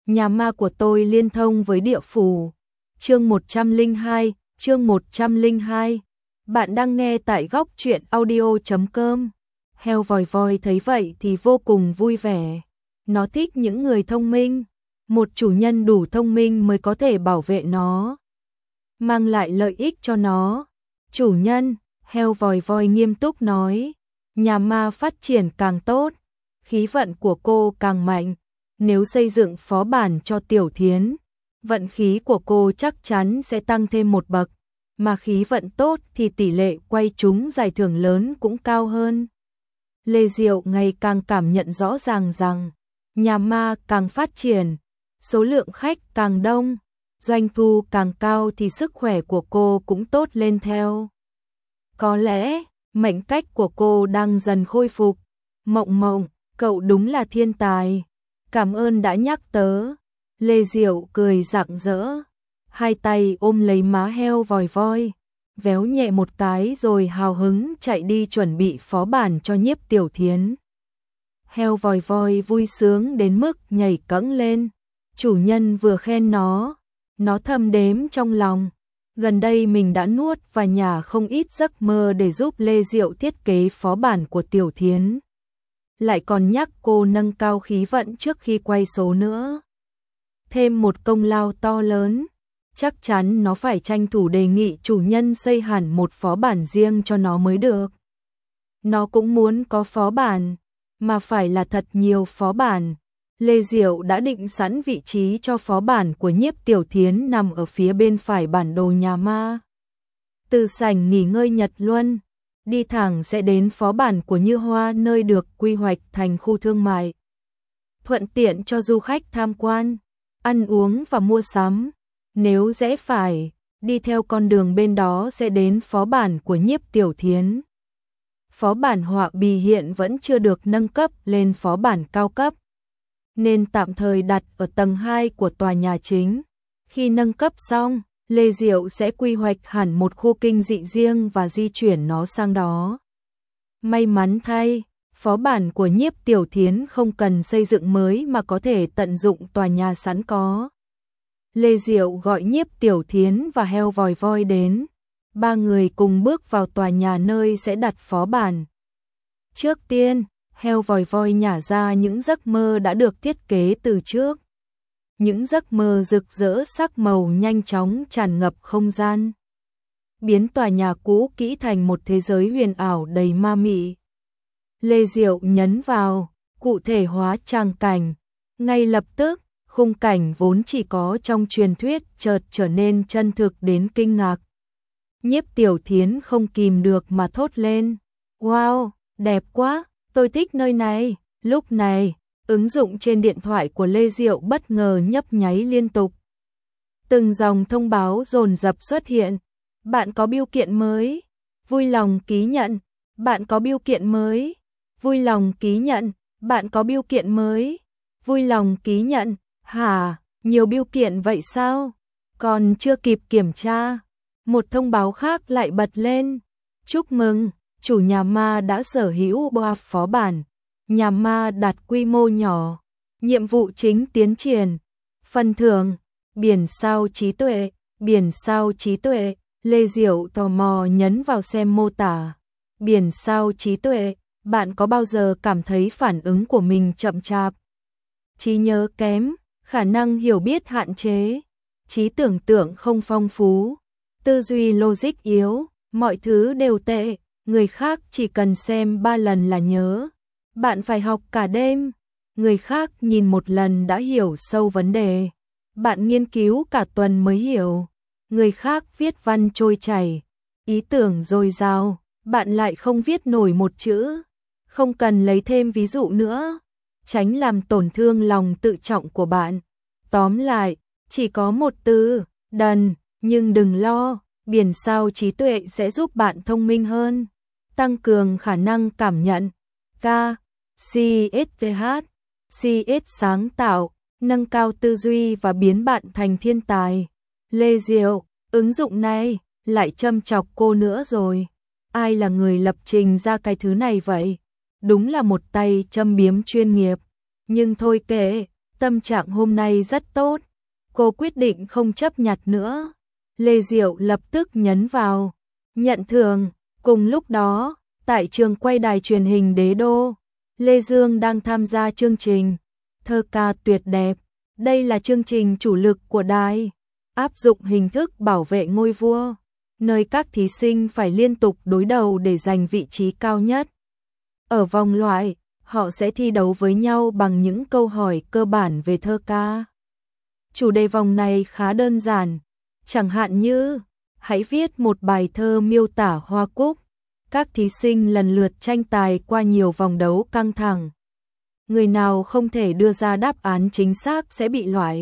Nhà ma của tôi liên thông với địa phủ. Chương 102. Bạn đang nghe tại góc truyện audio.com. Heo vòi voi thấy vậy thì vô cùng vui vẻ. Nó thích những người thông minh. Một chủ nhân đủ thông minh mới có thể bảo vệ nó, mang lại lợi ích cho nó. Chủ nhân, heo vòi voi nghiêm túc nói, nhà ma phát triển càng tốt, khí vận của cô càng mạnh. Nếu xây dựng phó bản cho Tiểu Thiến, vận khí của cô chắc chắn sẽ tăng thêm một bậc, mà khí vận tốt thì tỷ lệ quay trúng giải thưởng lớn cũng cao hơn. Lê Diệu ngày càng cảm nhận rõ ràng rằng, nhà ma càng phát triển, số lượng khách càng đông, doanh thu càng cao thì sức khỏe của cô cũng tốt lên theo. Có lẽ, mệnh cách của cô đang dần khôi phục. Mộng Mộng, cậu đúng là thiên tài. Cảm ơn đã nhắc tớ. Lê Diệu cười rạng rỡ, hai tay ôm lấy má heo vòi voi, véo nhẹ một cái rồi hào hứng chạy đi chuẩn bị phó bản cho Nhiếp Tiểu Thiến. Heo vòi voi vui sướng đến mức nhảy cẫng lên. Chủ nhân vừa khen nó thầm đếm trong lòng. Gần đây mình đã nuốt và nhả không ít giấc mơ để giúp Lê Diệu thiết kế phó bản của Tiểu Thiến. Lại còn nhắc cô nâng cao khí vận trước khi quay số nữa. Thêm một công lao to lớn, chắc chắn nó phải tranh thủ đề nghị chủ nhân xây hẳn một phó bản riêng cho nó mới được. Nó cũng muốn có phó bản, mà phải là thật nhiều phó bản. Lê Diệu đã định sẵn vị trí cho phó bản của Nhiếp Tiểu Thiến nằm ở phía bên phải bản đồ nhà ma. Từ sảnh nghỉ ngơi Nhật Luân, đi thẳng sẽ đến phó bản của Như Hoa, nơi được quy hoạch thành khu thương mại, thuận tiện cho du khách tham quan, ăn uống và mua sắm. Nếu rẽ phải, đi theo con đường bên đó sẽ đến phó bản của Nhiếp Tiểu Thiến. Phó bản Họa Bì hiện vẫn chưa được nâng cấp lên phó bản cao cấp, nên tạm thời đặt ở tầng 2 của tòa nhà chính. Khi nâng cấp xong, Lê Diệu sẽ quy hoạch hẳn một khu kinh dị riêng và di chuyển nó sang đó. May mắn thay, phó bản của Nhiếp Tiểu Thiến không cần xây dựng mới mà có thể tận dụng tòa nhà sẵn có. Lê Diệu gọi Nhiếp Tiểu Thiến và heo vòi voi đến. Ba người cùng bước vào tòa nhà nơi sẽ đặt phó bản. Trước tiên, heo vòi voi nhả ra những giấc mơ đã được thiết kế từ trước. Những giấc mơ rực rỡ sắc màu nhanh chóng tràn ngập không gian, biến tòa nhà cũ kỹ thành một thế giới huyền ảo đầy ma mị. Lê Diệu nhấn vào, cụ thể hóa tràng cảnh. Ngay lập tức, khung cảnh vốn chỉ có trong truyền thuyết chợt trở nên chân thực đến kinh ngạc. Nhiếp Tiểu Thiến không kìm được mà thốt lên. Wow, đẹp quá, tôi thích nơi này. Lúc này, ứng dụng trên điện thoại của Lê Diệu bất ngờ nhấp nháy liên tục. Từng dòng thông báo dồn dập xuất hiện. Bạn có bưu kiện mới. Vui lòng ký nhận. Bạn có bưu kiện mới. Vui lòng ký nhận. Bạn có bưu kiện mới. Vui lòng ký nhận. Hả, nhiều bưu kiện vậy sao? Còn chưa kịp kiểm tra, một thông báo khác lại bật lên. Chúc mừng, chủ nhà ma đã sở hữu boa phó bản. Nhà ma đạt quy mô nhỏ. Nhiệm vụ chính tiến triển. Phần thưởng, biển sao trí tuệ, biển sao trí tuệ. Lê Diệu tò mò nhấn vào xem mô tả. Biển sao trí tuệ, bạn có bao giờ cảm thấy phản ứng của mình chậm chạp, trí nhớ kém, khả năng hiểu biết hạn chế, trí tưởng tượng không phong phú, tư duy logic yếu, mọi thứ đều tệ, người khác chỉ cần xem 3 lần là nhớ, bạn phải học cả đêm, người khác nhìn một lần đã hiểu sâu vấn đề, bạn nghiên cứu cả tuần mới hiểu, người khác viết văn trôi chảy, ý tưởng dồi dào, bạn lại không viết nổi một chữ, không cần lấy thêm ví dụ nữa, tránh làm tổn thương lòng tự trọng của bạn. Tóm lại, chỉ có một từ, đần, nhưng đừng lo, biển sao trí tuệ sẽ giúp bạn thông minh hơn, tăng cường khả năng cảm nhận, CS sáng tạo, nâng cao tư duy và biến bạn thành thiên tài. Lê Diệu, ứng dụng này lại châm chọc cô nữa rồi. Ai là người lập trình ra cái thứ này vậy? Đúng là một tay châm biếm chuyên nghiệp. Nhưng thôi kệ, Tâm trạng hôm nay rất tốt, cô quyết định không chấp nhặt nữa. Lê Diệu lập tức nhấn vào nhận thưởng. Cùng lúc đó, tại trường quay đài truyền hình Đế Đô, Lê Dương đang tham gia chương trình Thơ ca tuyệt đẹp. Đây là chương trình chủ lực của đài, áp dụng hình thức bảo vệ ngôi vua, nơi các thí sinh phải liên tục đối đầu để giành vị trí cao nhất. Ở vòng loại, họ sẽ thi đấu với nhau bằng những câu hỏi cơ bản về thơ ca. Chủ đề vòng này khá đơn giản, chẳng hạn như hãy viết một bài thơ miêu tả hoa cúc. Các thí sinh lần lượt tranh tài qua nhiều vòng đấu căng thẳng. Người nào không thể đưa ra đáp án chính xác sẽ bị loại.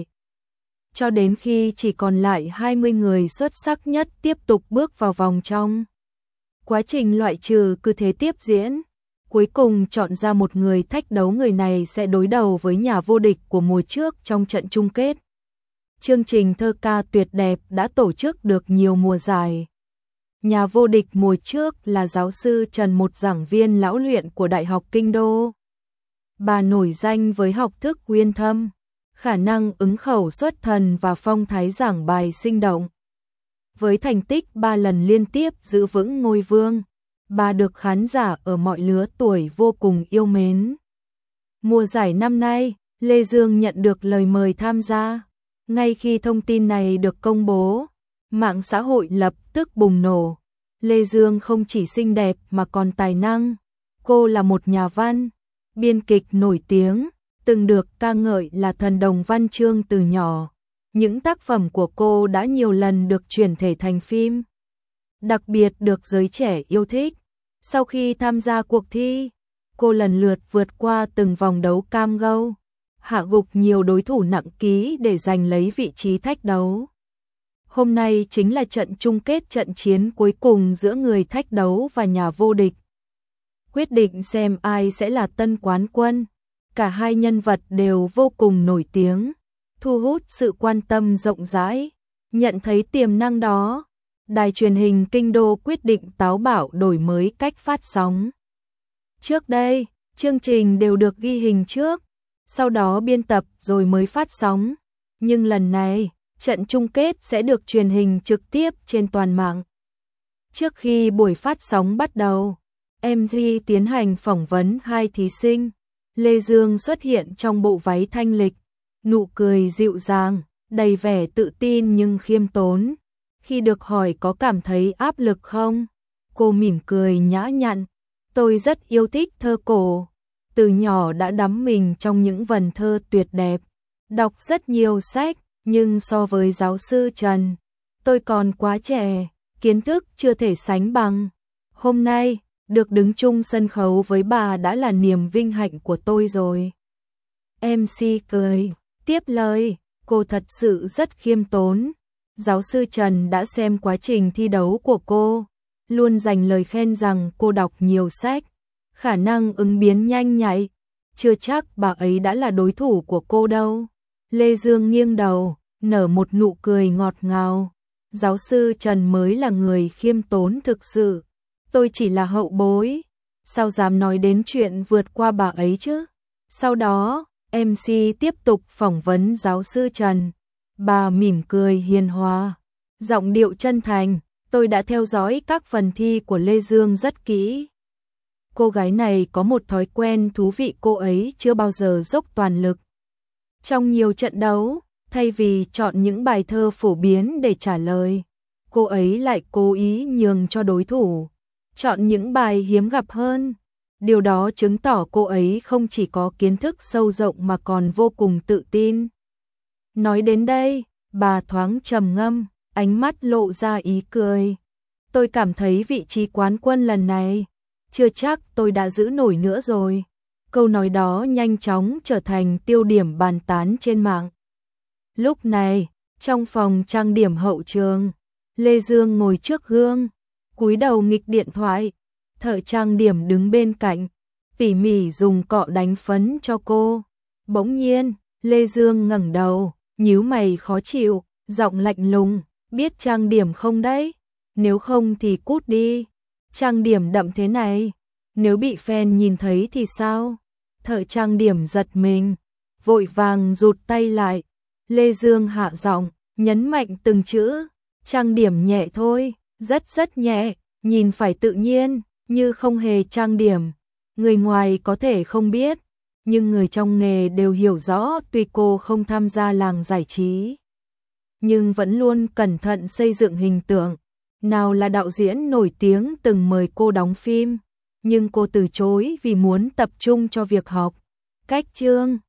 Cho đến khi chỉ còn lại 20 người xuất sắc nhất tiếp tục bước vào vòng trong. Quá trình loại trừ cứ thế tiếp diễn. Cuối cùng chọn ra một người thách đấu, người này sẽ đối đầu với nhà vô địch của mùa trước trong trận chung kết. Chương trình Thơ ca tuyệt đẹp đã tổ chức được nhiều mùa giải. Nhà vô địch mùa trước là giáo sư Trần, một giảng viên lão luyện của Đại học Kinh Đô. Bà nổi danh với học thức uyên thâm, khả năng ứng khẩu xuất thần và phong thái giảng bài sinh động. Với thành tích 3 lần liên tiếp giữ vững ngôi vương, bà được khán giả ở mọi lứa tuổi vô cùng yêu mến. Mùa giải năm nay, Lê Dương nhận được lời mời tham gia. Ngay khi thông tin này được công bố, mạng xã hội lập tức bùng nổ. Lê Dương không chỉ xinh đẹp mà còn tài năng. Cô là một nhà văn, biên kịch nổi tiếng, từng được ca ngợi là thần đồng văn chương từ nhỏ. Những tác phẩm của cô đã nhiều lần được chuyển thể thành phim, đặc biệt được giới trẻ yêu thích. Sau khi tham gia cuộc thi, cô lần lượt vượt qua từng vòng đấu cam go, hạ gục nhiều đối thủ nặng ký để giành lấy vị trí thách đấu. Hôm nay chính là trận chung kết, trận chiến cuối cùng giữa người thách đấu và nhà vô địch. Quyết định xem ai sẽ là tân quán quân. Cả hai nhân vật đều vô cùng nổi tiếng, thu hút sự quan tâm rộng rãi. Nhận thấy tiềm năng đó, Đài truyền hình Kinh Đô quyết định táo bạo đổi mới cách phát sóng. Trước đây, chương trình đều được ghi hình trước, sau đó biên tập rồi mới phát sóng. Nhưng lần này, trận chung kết sẽ được truyền hình trực tiếp trên toàn mạng. Trước khi buổi phát sóng bắt đầu, MC tiến hành phỏng vấn hai thí sinh. Lê Dương xuất hiện trong bộ váy thanh lịch, nụ cười dịu dàng, đầy vẻ tự tin nhưng khiêm tốn. Khi được hỏi có cảm thấy áp lực không, cô mỉm cười nhã nhặn. Tôi rất yêu thích thơ cổ, từ nhỏ đã đắm mình trong những vần thơ tuyệt đẹp, đọc rất nhiều sách, nhưng so với giáo sư Trần, tôi còn quá trẻ, kiến thức chưa thể sánh bằng. Hôm nay, được đứng chung sân khấu với bà đã là niềm vinh hạnh của tôi rồi. MC cười, tiếp lời, cô thật sự rất khiêm tốn. Giáo sư Trần đã xem quá trình thi đấu của cô, luôn dành lời khen rằng cô đọc nhiều sách, khả năng ứng biến nhanh nhạy, chưa chắc bà ấy đã là đối thủ của cô đâu. Lê Dương nghiêng đầu, nở một nụ cười ngọt ngào. Giáo sư Trần mới là người khiêm tốn thực sự. Tôi chỉ là hậu bối, sao dám nói đến chuyện vượt qua bà ấy chứ? Sau đó, MC tiếp tục phỏng vấn giáo sư Trần. Bà mỉm cười hiền hòa, giọng điệu chân thành. Tôi đã theo dõi các phần thi của Lê Dương rất kỹ. Cô gái này có một thói quen thú vị, cô ấy chưa bao giờ dốc toàn lực. Trong nhiều trận đấu, thay vì chọn những bài thơ phổ biến để trả lời, cô ấy lại cố ý nhường cho đối thủ, chọn những bài hiếm gặp hơn. Điều đó chứng tỏ cô ấy không chỉ có kiến thức sâu rộng mà còn vô cùng tự tin. Nói đến đây, bà thoáng trầm ngâm, ánh mắt lộ ra ý cười. Tôi cảm thấy vị trí quán quân lần này, chưa chắc tôi đã giữ nổi nữa rồi. Câu nói đó nhanh chóng trở thành tiêu điểm bàn tán trên mạng. Lúc này, trong phòng trang điểm hậu trường, Lê Dương ngồi trước gương, cúi đầu nghịch điện thoại. Thợ trang điểm đứng bên cạnh, tỉ mỉ dùng cọ đánh phấn cho cô. Bỗng nhiên, Lê Dương ngẩng đầu, nhíu mày khó chịu, giọng lạnh lùng, biết trang điểm không đấy? Nếu không thì cút đi. Trang điểm đậm thế này, nếu bị fan nhìn thấy thì sao? Thợ trang điểm giật mình, vội vàng rụt tay lại. Lê Dương hạ giọng, nhấn mạnh từng chữ, trang điểm nhẹ thôi, rất nhẹ, nhìn phải tự nhiên, như không hề trang điểm. Người ngoài có thể không biết, nhưng người trong nghề đều hiểu rõ, tuy cô không tham gia làng giải trí, nhưng vẫn luôn cẩn thận xây dựng hình tượng. Nào là đạo diễn nổi tiếng từng mời cô đóng phim, nhưng cô từ chối vì muốn tập trung cho việc học. Cách Trương